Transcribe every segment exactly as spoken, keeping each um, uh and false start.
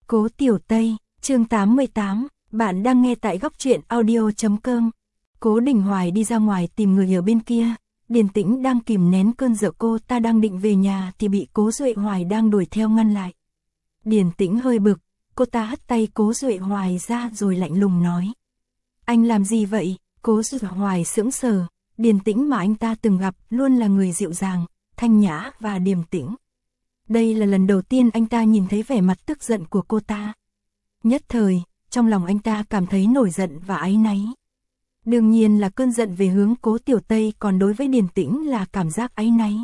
Cố Tiểu Tây, chương tám mươi tám, bạn đang nghe tại góc truyện audio chấm com. Cố Đình Hoài đi ra ngoài tìm người ở bên kia, Điền Tĩnh đang kìm nén cơn giận, cô ta đang định về nhà thì bị Cố Duệ Hoài đang đuổi theo ngăn lại. Điền Tĩnh hơi bực, cô ta hất tay Cố Duệ Hoài ra rồi lạnh lùng nói. Anh làm gì vậy? Cố Duệ Hoài sững sờ, Điền Tĩnh mà anh ta từng gặp luôn là người dịu dàng, thanh nhã và điềm tĩnh. Đây là lần đầu tiên anh ta nhìn thấy vẻ mặt tức giận của cô ta. Nhất thời, trong lòng anh ta cảm thấy nổi giận và áy náy. Đương nhiên là cơn giận về hướng Cố Tiểu Tây, còn đối với Điền Tĩnh là cảm giác áy náy.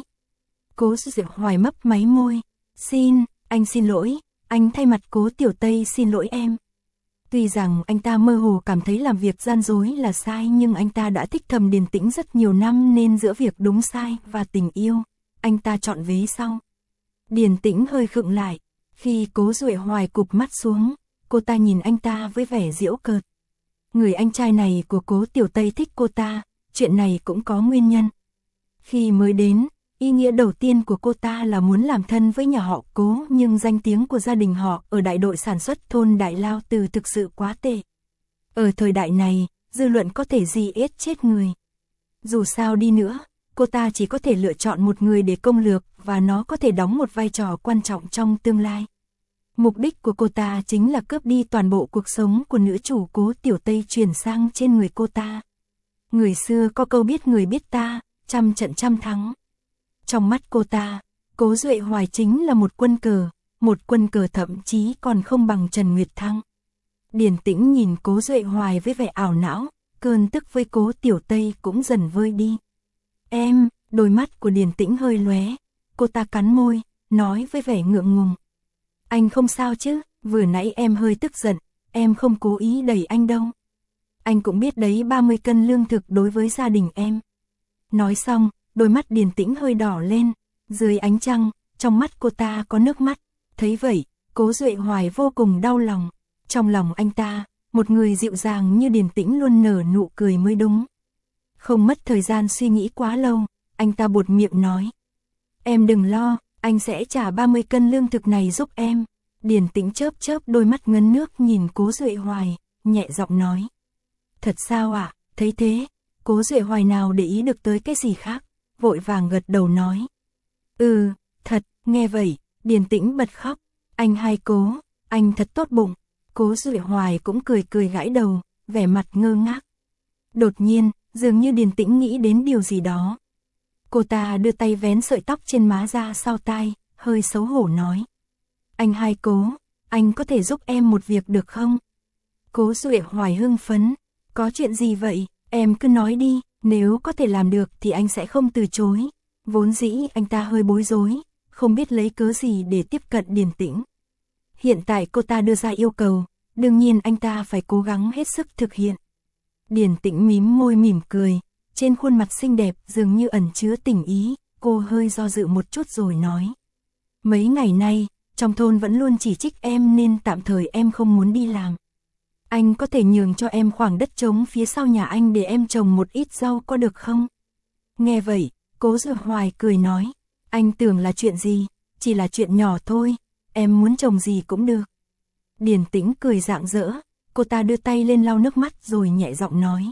Cố Duệ Hoài mấp máy môi. Xin, anh xin lỗi, anh thay mặt Cố Tiểu Tây xin lỗi em. Tuy rằng anh ta mơ hồ cảm thấy làm việc gian dối là sai, nhưng anh ta đã thích thầm Điền Tĩnh rất nhiều năm nên giữa việc đúng sai và tình yêu, anh ta chọn vế sau. Điền Tĩnh hơi khựng lại, khi Cố Duệ Hoài cụp mắt xuống, cô ta nhìn anh ta với vẻ giễu cợt. Người anh trai này của Cố Tiểu Tây thích cô ta, chuyện này cũng có nguyên nhân. Khi mới đến, ý nghĩa đầu tiên của cô ta là muốn làm thân với nhà họ Cố, nhưng danh tiếng của gia đình họ ở đại đội sản xuất thôn Đại Lao Từ thực sự quá tệ. Ở thời đại này, dư luận có thể gì ết chết người. Dù sao đi nữa, cô ta chỉ có thể lựa chọn một người để công lược, và nó có thể đóng một vai trò quan trọng trong tương lai. Mục đích của cô ta chính là cướp đi toàn bộ cuộc sống của nữ chủ Cố Tiểu Tây, chuyển sang trên người cô ta. Người xưa có câu biết người biết ta, trăm trận trăm thắng. Trong mắt cô ta, Cố Duệ Hoài chính là một quân cờ, một quân cờ thậm chí còn không bằng Trần Nguyệt Thăng. Điền Tĩnh nhìn Cố Duệ Hoài với vẻ ảo não, cơn tức với Cố Tiểu Tây cũng dần vơi đi. Em, đôi mắt của Điền Tĩnh hơi lóe, cô ta cắn môi, nói với vẻ ngượng ngùng. Anh không sao chứ, vừa nãy em hơi tức giận, em không cố ý đẩy anh đâu. Anh cũng biết đấy, ba mươi cân lương thực đối với gia đình em. Nói xong, đôi mắt Điền Tĩnh hơi đỏ lên, dưới ánh trăng, trong mắt cô ta có nước mắt. Thấy vậy, Cố Duệ Hoài vô cùng đau lòng. Trong lòng anh ta, một người dịu dàng như Điền Tĩnh luôn nở nụ cười mới đúng. Không mất thời gian suy nghĩ quá lâu, anh ta buột miệng nói. Em đừng lo, anh sẽ trả ba mươi cân lương thực này giúp em. Điền Tĩnh chớp chớp đôi mắt ngấn nước nhìn Cố Duệ Hoài, nhẹ giọng nói. Thật sao ạ? À? Thấy thế, Cố Duệ Hoài nào để ý được tới cái gì khác, vội vàng gật đầu nói. Ừ, thật. Nghe vậy, Điền Tĩnh bật khóc. Anh hai Cố, anh thật tốt bụng. Cố Duệ Hoài cũng cười cười gãi đầu, vẻ mặt ngơ ngác. Đột nhiên, dường như Điền Tĩnh nghĩ đến điều gì đó. Cô ta đưa tay vén sợi tóc trên má ra sau tai, hơi xấu hổ nói. Anh hai Cố, anh có thể giúp em một việc được không? Cố Duệ Hoài hưng phấn. Có chuyện gì vậy? Em cứ nói đi, nếu có thể làm được thì anh sẽ không từ chối. Vốn dĩ anh ta hơi bối rối, không biết lấy cớ gì để tiếp cận Điền Tĩnh. Hiện tại cô ta đưa ra yêu cầu, đương nhiên anh ta phải cố gắng hết sức thực hiện. Điền Tĩnh mím môi mỉm cười, trên khuôn mặt xinh đẹp dường như ẩn chứa tình ý, cô hơi do dự một chút rồi nói. Mấy ngày nay, trong thôn vẫn luôn chỉ trích em nên tạm thời em không muốn đi làm. Anh có thể nhường cho em khoảng đất trống phía sau nhà anh để em trồng một ít rau có được không? Nghe vậy, Cố Duệ Hoài cười nói. Anh tưởng là chuyện gì, chỉ là chuyện nhỏ thôi, em muốn trồng gì cũng được. Điền Tĩnh cười rạng rỡ, cô ta đưa tay lên lau nước mắt rồi nhẹ giọng nói.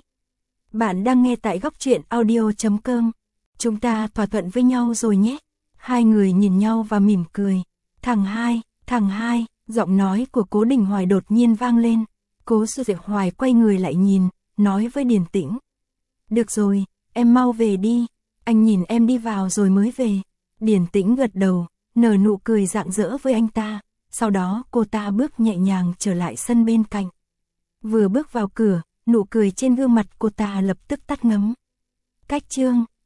Bạn đang nghe tại góc truyện audio chấm com. Chúng ta thỏa thuận với nhau rồi nhé. Hai người nhìn nhau và mỉm cười. Thằng hai, thằng hai, giọng nói của Cố Đình Hoài đột nhiên vang lên. Cố Duệ Hoài quay người lại nhìn, nói với Điền Tĩnh. Được rồi, em mau về đi, anh nhìn em đi vào rồi mới về. Điền Tĩnh gật đầu, nở nụ cười rạng rỡ với anh ta, sau đó cô ta bước nhẹ nhàng trở lại sân bên cạnh. Vừa bước vào cửa, nụ cười trên gương mặt cô ta lập tức tắt ngấm. Cách chương